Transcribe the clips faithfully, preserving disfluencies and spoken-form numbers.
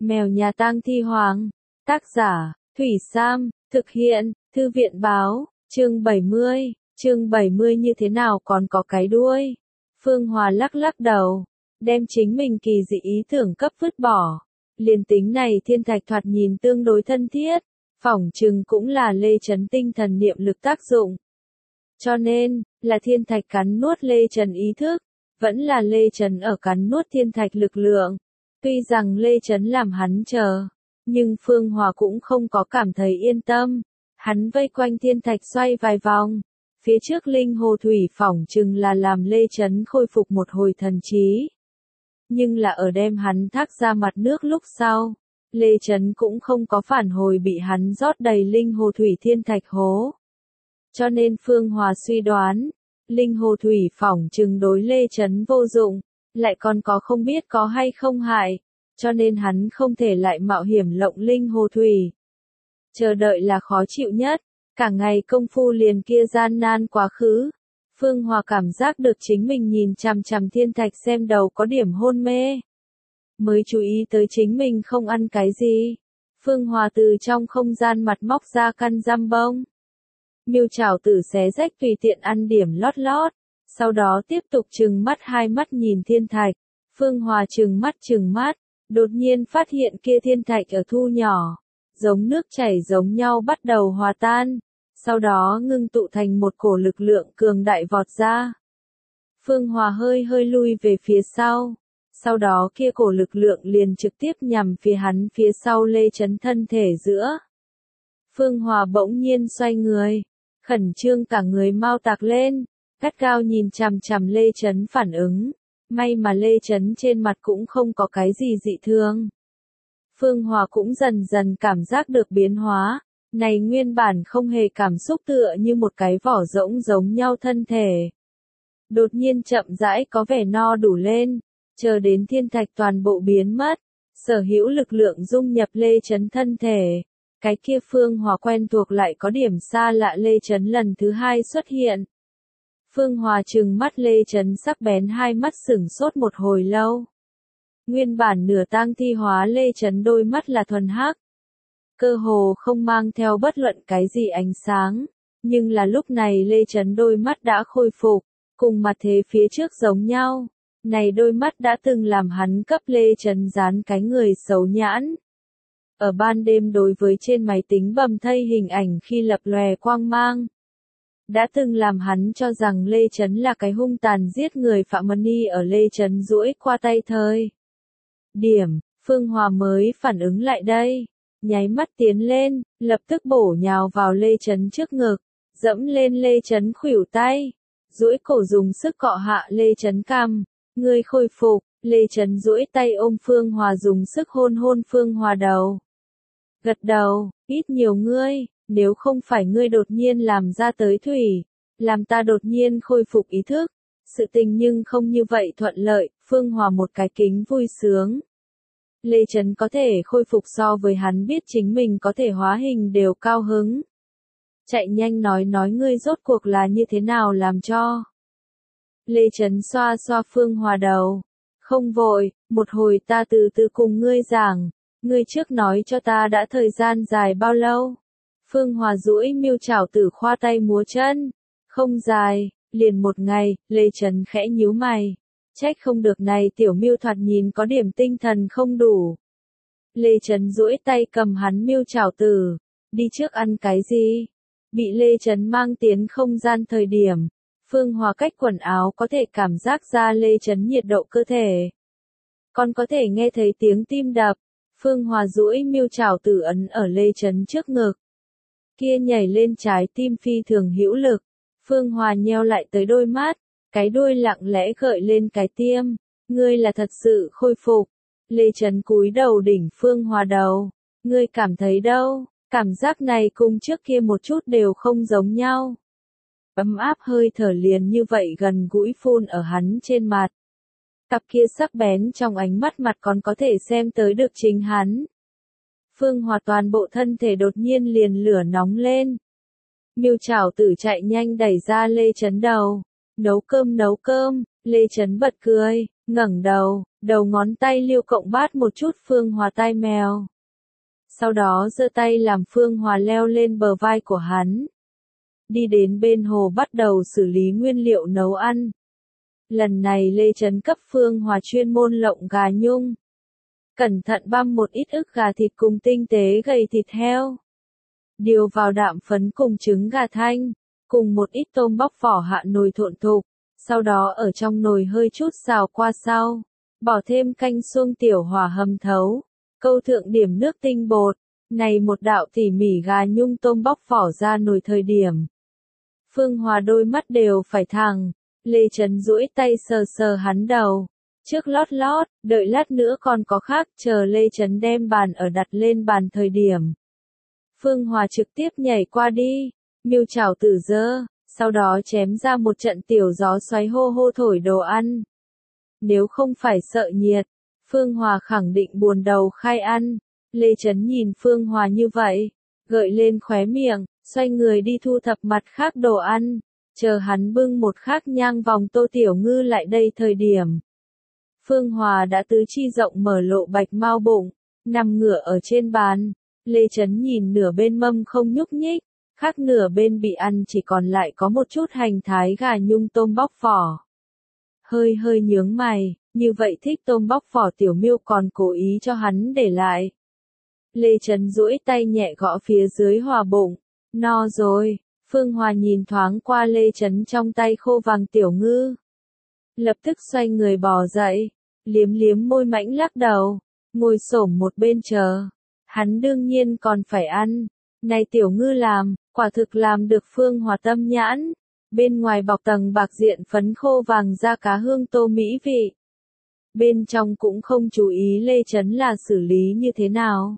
Mèo nhà tang thi hoàng. Tác giả, Thủy Sam, thực hiện, Thư viện báo, chương bảy mươi, chương bảy mươi như thế nào còn có cái đuôi. Phương Hòa lắc lắc đầu, đem chính mình kỳ dị ý tưởng cấp vứt bỏ. Liền tính này thiên thạch thoạt nhìn tương đối thân thiết, phỏng chừng cũng là Lê Chấn tinh thần niệm lực tác dụng. Cho nên, là thiên thạch cắn nuốt Lê Trần ý thức, vẫn là Lê Trần ở cắn nuốt thiên thạch lực lượng. Tuy rằng Lê Trấn làm hắn chờ, nhưng Phương Hòa cũng không có cảm thấy yên tâm. Hắn vây quanh thiên thạch xoay vài vòng. Phía trước linh hồ thủy phỏng chừng là làm Lê Trấn khôi phục một hồi thần trí. Nhưng là ở đem hắn thác ra mặt nước lúc sau, Lê Trấn cũng không có phản hồi bị hắn rót đầy linh hồ thủy thiên thạch hố. Cho nên Phương Hòa suy đoán, linh hồ thủy phỏng chừng đối Lê Trấn vô dụng, lại còn có không biết có hay không hại, cho nên hắn không thể lại mạo hiểm lộng linh hồ thủy. Chờ đợi là khó chịu nhất, cả ngày công phu liền kia gian nan quá khứ. Phương Hòa cảm giác được chính mình nhìn chằm chằm thiên thạch xem đầu có điểm hôn mê. Mới chú ý tới chính mình không ăn cái gì. Phương Hòa từ trong không gian mặt móc ra căn giam bông. Miêu chảo tử xé rách tùy tiện ăn điểm lót lót. Sau đó tiếp tục trừng mắt hai mắt nhìn thiên thạch. Phương Hòa trừng mắt trừng mắt, đột nhiên phát hiện kia thiên thạch ở thu nhỏ. Giống nước chảy giống nhau bắt đầu hòa tan. Sau đó ngưng tụ thành một cổ lực lượng cường đại vọt ra. Phương Hòa hơi hơi lui về phía sau. Sau đó kia cổ lực lượng liền trực tiếp nhằm phía hắn phía sau Lê Trấn thân thể giữa. Phương Hòa bỗng nhiên xoay người, khẩn trương cả người mau tạc lên, gắt gao nhìn chằm chằm Lê Trấn phản ứng. May mà Lê Trấn trên mặt cũng không có cái gì dị thường. Phương Hòa cũng dần dần cảm giác được biến hóa. Này nguyên bản không hề cảm xúc tựa như một cái vỏ rỗng giống nhau thân thể. Đột nhiên chậm rãi có vẻ no đủ lên, chờ đến thiên thạch toàn bộ biến mất, sở hữu lực lượng dung nhập Lê Trấn thân thể. Cái kia Phương Hòa quen thuộc lại có điểm xa lạ Lê Trấn lần thứ hai xuất hiện. Phương Hòa trừng mắt Lê Trấn sắc bén hai mắt sửng sốt một hồi lâu. Nguyên bản nửa tang thi hóa Lê Trấn đôi mắt là thuần hắc. Cơ hồ không mang theo bất luận cái gì ánh sáng, nhưng là lúc này Lê Trấn đôi mắt đã khôi phục, cùng mặt thế phía trước giống nhau. Này đôi mắt đã từng làm hắn cấp Lê Trấn dán cái người xấu nhãn. Ở ban đêm đối với trên máy tính bầm thây hình ảnh khi lập lòe quang mang. Đã từng làm hắn cho rằng Lê Trấn là cái hung tàn giết người Phạm Mân Ni ở Lê Trấn duỗi qua tay thời. Điểm, Phương Hòa mới phản ứng lại đây. Nháy mắt tiến lên, lập tức bổ nhào vào Lê Trấn trước ngực, dẫm lên Lê Trấn khuỷu tay, duỗi cổ dùng sức cọ hạ Lê Trấn cằm. Ngươi khôi phục, Lê Trấn duỗi tay ôm Phương Hòa dùng sức hôn hôn Phương Hòa đầu. Gật đầu, ít nhiều ngươi, nếu không phải ngươi đột nhiên làm ra tới thủy, làm ta đột nhiên khôi phục ý thức. Sự tình nhưng không như vậy thuận lợi, Phương Hòa một cái kính vui sướng. Lê Trấn có thể khôi phục so với hắn biết chính mình có thể hóa hình đều cao hứng. Chạy nhanh nói nói ngươi rốt cuộc là như thế nào làm cho. Lê Trấn xoa xoa Phương Hòa đầu. Không vội, một hồi ta từ từ cùng ngươi giảng. Ngươi trước nói cho ta đã thời gian dài bao lâu. Phương Hòa duỗi miêu chảo tử khoa tay múa chân. Không dài, liền một ngày, Lê Trấn khẽ nhíu mày. Trách không được này tiểu miêu thoạt nhìn có điểm tinh thần không đủ. Lê Trấn duỗi tay cầm hắn miêu chảo tử. Đi trước ăn cái gì? Bị Lê Trấn mang tiến không gian thời điểm. Phương Hòa cách quần áo có thể cảm giác ra Lê Trấn nhiệt độ cơ thể. Còn có thể nghe thấy tiếng tim đập. Phương Hòa duỗi miêu chảo tử ấn ở Lê Trấn trước ngực. Kia nhảy lên trái tim phi thường hữu lực. Phương Hòa nheo lại tới đôi mắt. Cái đuôi lặng lẽ gợi lên cái tiêm. Ngươi là thật sự khôi phục. Lê Trấn cúi đầu đỉnh Phương Hòa đầu. Ngươi cảm thấy đâu? Cảm giác này cùng trước kia một chút đều không giống nhau. Ấm áp hơi thở liền như vậy gần gũi phun ở hắn trên mặt. Cặp kia sắc bén trong ánh mắt mặt còn có thể xem tới được chính hắn. Phương Hòa toàn bộ thân thể đột nhiên liền lửa nóng lên. Miêu chảo tử chạy nhanh đẩy ra Lê Trấn đầu. Nấu cơm nấu cơm, Lê Trấn bật cười, ngẩng đầu, đầu ngón tay Liêu Cộng bát một chút Phương Hòa tai mèo. Sau đó giơ tay làm Phương Hòa leo lên bờ vai của hắn. Đi đến bên hồ bắt đầu xử lý nguyên liệu nấu ăn. Lần này Lê Trấn cấp Phương Hòa chuyên môn lộng gà nhung. Cẩn thận băm một ít ức gà thịt cùng tinh tế gầy thịt heo. Điều vào đạm phấn cùng trứng gà thanh, cùng một ít tôm bóc vỏ hạ nồi thộn thục. Sau đó ở trong nồi hơi chút xào qua sau. Bỏ thêm canh xuông tiểu hỏa hầm thấu. Câu thượng điểm nước tinh bột. Này một đạo tỉ mỉ gà nhung tôm bóc vỏ ra nồi thời điểm. Phương Hòa đôi mắt đều phải thẳng. Lê Trấn duỗi tay sờ sờ hắn đầu. Trước lót lót, đợi lát nữa còn có khác, chờ Lê Trấn đem bàn ở đặt lên bàn thời điểm. Phương Hòa trực tiếp nhảy qua đi, miêu chảo tử dơ, sau đó chém ra một trận tiểu gió xoáy hô hô thổi đồ ăn. Nếu không phải sợ nhiệt, Phương Hòa khẳng định buồn đầu khai ăn. Lê Trấn nhìn Phương Hòa như vậy, gợi lên khóe miệng, xoay người đi thu thập mặt khác đồ ăn, chờ hắn bưng một khác nhang vòng tô tiểu ngư lại đây thời điểm. Phương Hòa đã tứ chi rộng mở lộ bạch mau bụng, nằm ngửa ở trên bàn. Lê Trấn nhìn nửa bên mâm không nhúc nhích, khác nửa bên bị ăn chỉ còn lại có một chút hành thái gà nhung tôm bóc vỏ. Hơi hơi nhướng mày, như vậy thích tôm bóc vỏ tiểu miêu còn cố ý cho hắn để lại. Lê Trấn duỗi tay nhẹ gõ phía dưới Hòa bụng, no rồi. Phương Hòa nhìn thoáng qua Lê Trấn trong tay khô vàng tiểu ngư. Lập tức xoay người bò dậy, liếm liếm môi mãnh lắc đầu, ngồi xổm một bên chờ. Hắn đương nhiên còn phải ăn. Này tiểu ngư làm, quả thực làm được Phương Hòa tâm nhãn. Bên ngoài bọc tầng bạc diện phấn khô vàng da cá hương tô mỹ vị. Bên trong cũng không chú ý Lê Trấn là xử lý như thế nào.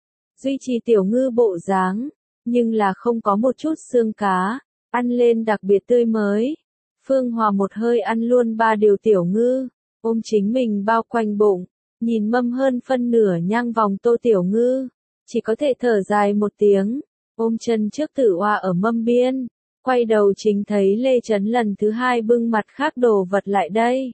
Duy trì tiểu ngư bộ dáng, nhưng là không có một chút xương cá, ăn lên đặc biệt tươi mới. Phương Hòa một hơi ăn luôn ba điều tiểu ngư, ôm chính mình bao quanh bụng, nhìn mâm hơn phân nửa nhang vòng tô tiểu ngư, chỉ có thể thở dài một tiếng, ôm chân trước tử oa ở mâm biên, quay đầu chính thấy Lê Trấn lần thứ hai bưng mặt khác đồ vật lại đây.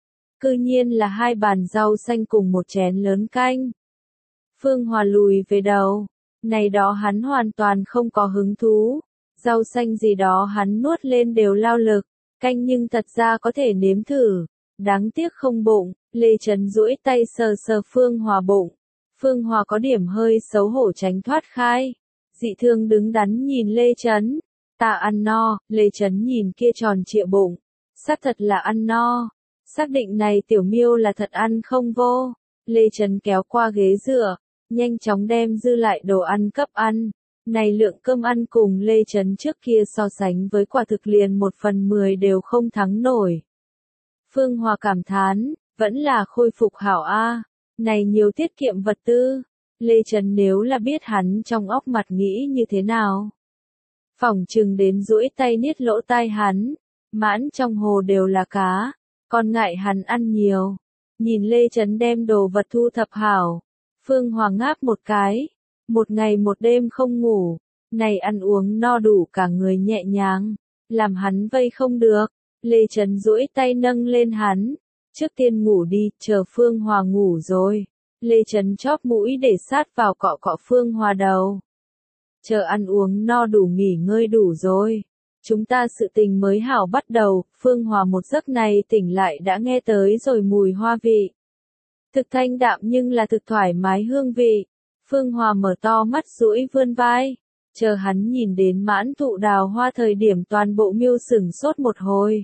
Cư nhiên là hai bàn rau xanh cùng một chén lớn canh. Phương Hòa lùi về đầu, này đó hắn hoàn toàn không có hứng thú, rau xanh gì đó hắn nuốt lên đều lao lực, canh nhưng thật ra có thể nếm thử, đáng tiếc không bụng. Lê Trấn duỗi tay sờ sờ Phương Hòa bụng, Phương Hòa có điểm hơi xấu hổ tránh thoát khai, dị thương đứng đắn nhìn Lê Trấn, ta ăn no. Lê Trấn nhìn kia tròn trịa bụng, xác thật là ăn no, xác định này tiểu miêu là thật ăn không vô. Lê Trấn kéo qua ghế dựa, nhanh chóng đem dư lại đồ ăn cấp ăn. Này lượng cơm ăn cùng Lê Trấn trước kia so sánh với quả thực liền một phần mười đều không thắng nổi. Phương Hòa cảm thán, vẫn là khôi phục hảo a, này nhiều tiết kiệm vật tư. Lê Trấn nếu là biết hắn trong óc mặt nghĩ như thế nào. Phỏng chừng đến duỗi tay niết lỗ tai hắn, mãn trong hồ đều là cá, còn ngại hắn ăn nhiều. Nhìn Lê Trấn đem đồ vật thu thập hảo, Phương Hòa ngáp một cái, một ngày một đêm không ngủ, này ăn uống no đủ cả người nhẹ nhàng, làm hắn vây không được. Lê Trấn duỗi tay nâng lên hắn, trước tiên ngủ đi, chờ Phương Hòa ngủ rồi. Lê Trấn chóp mũi để sát vào cọ cọ Phương Hòa đầu. Chờ ăn uống no đủ nghỉ ngơi đủ rồi, chúng ta sự tình mới hảo bắt đầu. Phương Hòa một giấc này tỉnh lại đã nghe tới rồi mùi hoa vị. Thực thanh đạm nhưng là thực thoải mái hương vị. Phương Hòa mở to mắt duỗi vươn vai, chờ hắn nhìn đến mãn thụ đào hoa thời điểm toàn bộ miêu sửng sốt một hồi.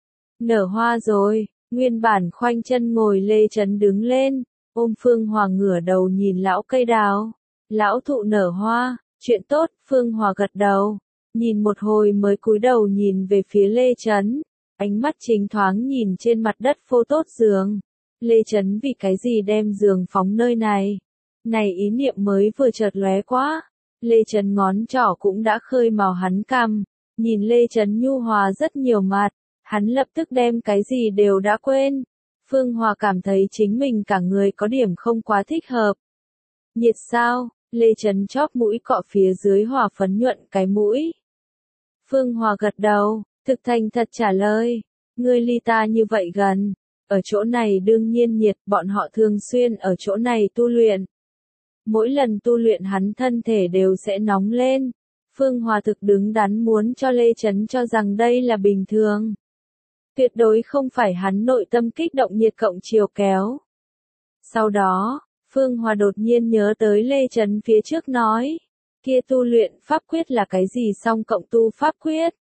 Nở hoa rồi, nguyên bản khoanh chân ngồi Lê Trấn đứng lên, ôm Phương Hòa ngửa đầu nhìn lão cây đào. Lão thụ nở hoa, chuyện tốt. Phương Hòa gật đầu, nhìn một hồi mới cúi đầu nhìn về phía Lê Trấn, ánh mắt chính thoáng nhìn trên mặt đất phô tốt giường. Lê Trấn vì cái gì đem giường phóng nơi này? Này ý niệm mới vừa chợt lóe quá. Lê Trấn ngón trỏ cũng đã khơi màu hắn cằm, nhìn Lê Trấn nhu hòa rất nhiều mặt, hắn lập tức đem cái gì đều đã quên. Phương Hòa cảm thấy chính mình cả người có điểm không quá thích hợp. Nhiệt sao? Lê Trấn chóp mũi cọ phía dưới Hòa phấn nhuận cái mũi. Phương Hòa gật đầu, thực thành thật trả lời, ngươi ly ta như vậy gần, Ở chỗ này đương nhiên nhiệt, bọn họ thường xuyên ở chỗ này tu luyện. Mỗi lần tu luyện hắn thân thể đều sẽ nóng lên. Phương Hòa thực đứng đắn muốn cho Lê Chấn cho rằng đây là bình thường. Tuyệt đối không phải hắn nội tâm kích động nhiệt cộng chiều kéo. Sau đó, Phương Hòa đột nhiên nhớ tới Lê Chấn phía trước nói. Kia tu luyện pháp quyết là cái gì song cộng tu pháp quyết?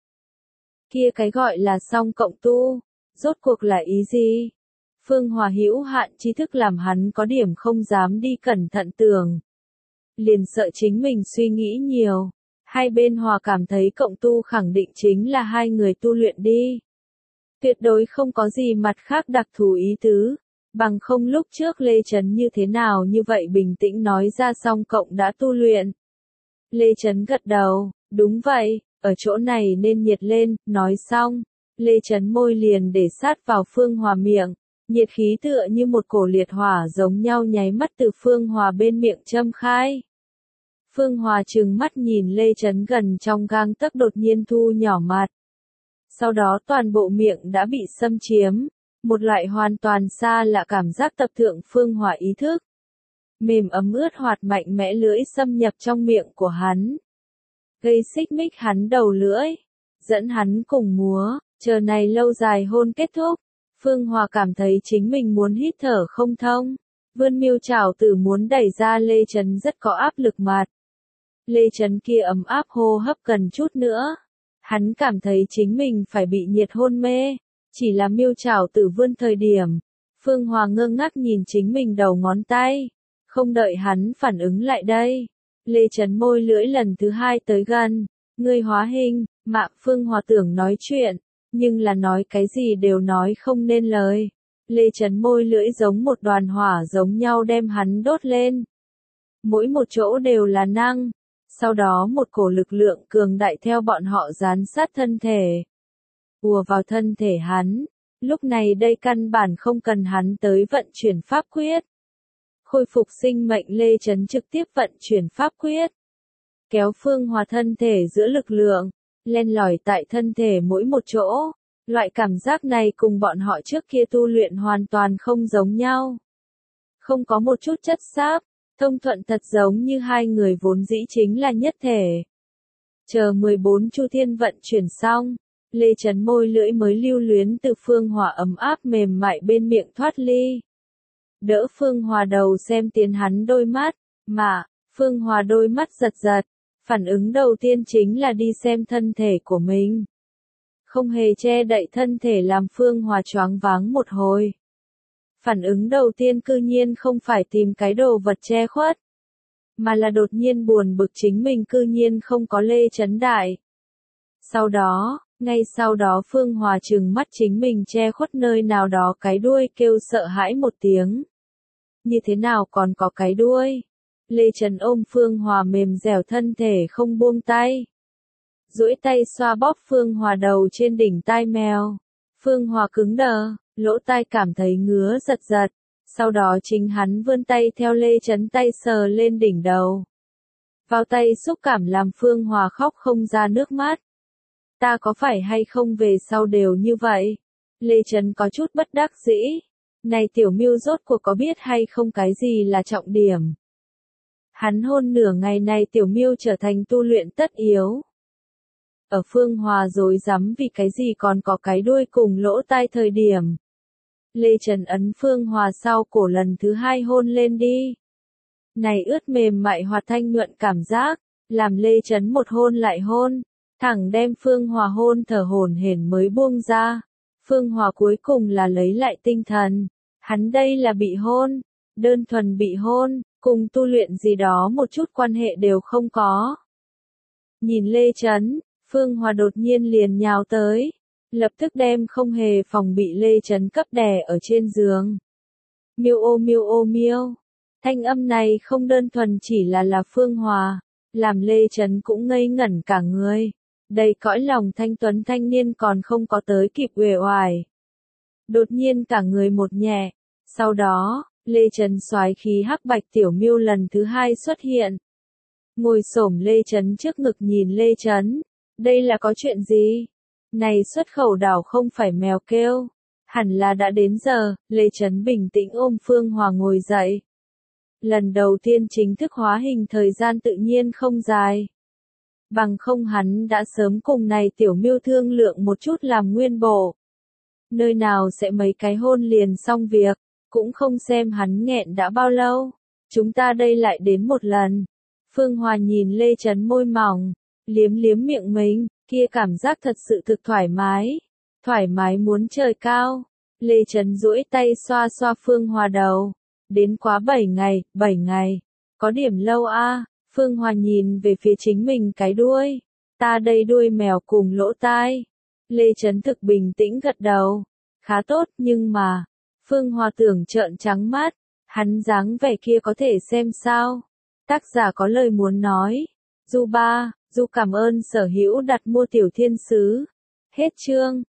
Kia cái gọi là song cộng tu, rốt cuộc là ý gì? Phương Hòa hữu hạn tri thức làm hắn có điểm không dám đi cẩn thận tưởng. Liền sợ chính mình suy nghĩ nhiều. Hai bên Hòa cảm thấy cộng tu khẳng định chính là hai người tu luyện đi. Tuyệt đối không có gì mặt khác đặc thù ý tứ. Bằng không lúc trước Lê Chấn như thế nào như vậy bình tĩnh nói ra song cộng đã tu luyện. Lê Chấn gật đầu, đúng vậy, ở chỗ này nên nhiệt lên, nói xong. Lê Chấn môi liền để sát vào Phương Hòa miệng. Nhiệt khí tựa như một cổ liệt hỏa giống nhau nháy mắt từ Phương Hòa bên miệng châm khai. Phương Hòa trừng mắt nhìn Lê Chấn gần trong gang tấc đột nhiên thu nhỏ mặt. Sau đó toàn bộ miệng đã bị xâm chiếm. Một loại hoàn toàn xa lạ cảm giác tập thượng Phương Hòa ý thức. Mềm ấm ướt hoạt mạnh mẽ lưỡi xâm nhập trong miệng của hắn. Gây xích mích hắn đầu lưỡi. Dẫn hắn cùng múa, chờ này lâu dài hôn kết thúc. Phương Hòa cảm thấy chính mình muốn hít thở không thông. Vươn miêu chảo tử muốn đẩy ra Lê Chấn rất có áp lực mặt. Lê Chấn kia ấm áp hô hấp cần chút nữa. Hắn cảm thấy chính mình phải bị nhiệt hôn mê. Chỉ là miêu chảo tử vươn thời điểm. Phương Hòa ngơ ngác nhìn chính mình đầu ngón tay. Không đợi hắn phản ứng lại đây. Lê Chấn môi lưỡi lần thứ hai tới gần. Ngươi hóa hình, mạ Phương Hòa tưởng nói chuyện. Nhưng là nói cái gì đều nói không nên lời. Lê Chấn môi lưỡi giống một đoàn hỏa giống nhau đem hắn đốt lên. Mỗi một chỗ đều là năng. Sau đó một cổ lực lượng cường đại theo bọn họ dán sát thân thể. Ùa vào thân thể hắn. Lúc này đây căn bản không cần hắn tới vận chuyển pháp quyết. Khôi phục sinh mệnh Lê Chấn trực tiếp vận chuyển pháp quyết. Kéo Phương Hòa thân thể giữa lực lượng. Len lỏi tại thân thể mỗi một chỗ. Loại cảm giác này cùng bọn họ trước kia tu luyện hoàn toàn không giống nhau. Không có một chút chất xáp, thông thuận thật giống như hai người vốn dĩ chính là nhất thể. Chờ mười bốn chu thiên vận chuyển xong, Lê Chấn môi lưỡi mới lưu luyến từ Phương Hòa ấm áp mềm mại bên miệng thoát ly. Đỡ Phương Hòa đầu xem tiến hắn đôi mắt, mà, Phương Hòa đôi mắt giật giật. Phản ứng đầu tiên chính là đi xem thân thể của mình. Không hề che đậy thân thể làm Phương Hòa choáng váng một hồi. Phản ứng đầu tiên cư nhiên không phải tìm cái đồ vật che khuất. Mà là đột nhiên buồn bực chính mình cư nhiên không có Lê Chấn đại. Sau đó, ngay sau đó Phương Hòa trừng mắt chính mình che khuất nơi nào đó cái đuôi kêu sợ hãi một tiếng. Như thế nào còn có cái đuôi? Lê Chấn ôm Phương Hòa mềm dẻo thân thể không buông tay. Duỗi tay xoa bóp Phương Hòa đầu trên đỉnh tai mèo. Phương Hòa cứng đờ, lỗ tai cảm thấy ngứa giật giật. Sau đó chính hắn vươn tay theo Lê Chấn tay sờ lên đỉnh đầu. Vào tay xúc cảm làm Phương Hòa khóc không ra nước mắt. Ta có phải hay không về sau đều như vậy? Lê Chấn có chút bất đắc dĩ. Này tiểu miêu rốt cuộc có biết hay không cái gì là trọng điểm? Hắn hôn nửa ngày này tiểu miêu trở thành tu luyện tất yếu. Ở Phương Hòa rồi dám vì cái gì còn có cái đuôi cùng lỗ tai thời điểm. Lê Chấn ấn Phương Hòa sau cổ lần thứ hai hôn lên đi. Này ướt mềm mại hoạt thanh nhuận cảm giác, làm Lê Chấn một hôn lại hôn, thẳng đem Phương Hòa hôn thở hổn hển mới buông ra. Phương Hòa cuối cùng là lấy lại tinh thần. Hắn đây là bị hôn, đơn thuần bị hôn, cùng tu luyện gì đó một chút quan hệ đều không có. Nhìn Lê Chấn, Phương Hòa đột nhiên liền nhào tới, lập tức đem không hề phòng bị Lê Chấn cấp đè ở trên giường. Miêu ô miêu ô miêu, thanh âm này không đơn thuần chỉ là là Phương Hòa, làm Lê Chấn cũng ngây ngẩn cả người. Đầy cõi lòng thanh tuấn thanh niên còn không có tới kịp uể oải. Đột nhiên cả người một nhẹ, sau đó, Lê Chấn soái khí hắc bạch tiểu miêu lần thứ hai xuất hiện. Ngồi xổm Lê Chấn trước ngực nhìn Lê Chấn. Đây là có chuyện gì? Này xuất khẩu đảo không phải mèo kêu. Hẳn là đã đến giờ, Lê Trấn bình tĩnh ôm Phương Hòa ngồi dậy. Lần đầu tiên chính thức hóa hình thời gian tự nhiên không dài. Bằng không hắn đã sớm cùng này tiểu miêu thương lượng một chút làm nguyên bộ. Nơi nào sẽ mấy cái hôn liền xong việc, cũng không xem hắn nghẹn đã bao lâu. Chúng ta đây lại đến một lần. Phương Hòa nhìn Lê Trấn môi mỏng, liếm liếm miệng mình, kia cảm giác thật sự thực thoải mái. Thoải mái muốn trời cao. Lê Trấn duỗi tay xoa xoa Phương Hòa đầu. Đến quá bảy ngày, bảy ngày. Có điểm lâu a. Phương Hòa nhìn về phía chính mình cái đuôi. Ta đây đuôi mèo cùng lỗ tai. Lê Trấn thực bình tĩnh gật đầu. Khá tốt nhưng mà. Phương Hòa tưởng trợn trắng mắt. Hắn dáng vẻ kia có thể xem sao. Tác giả có lời muốn nói. Du ba, Du cảm ơn sở hữu đặt mua tiểu thiên sứ. Hết chương.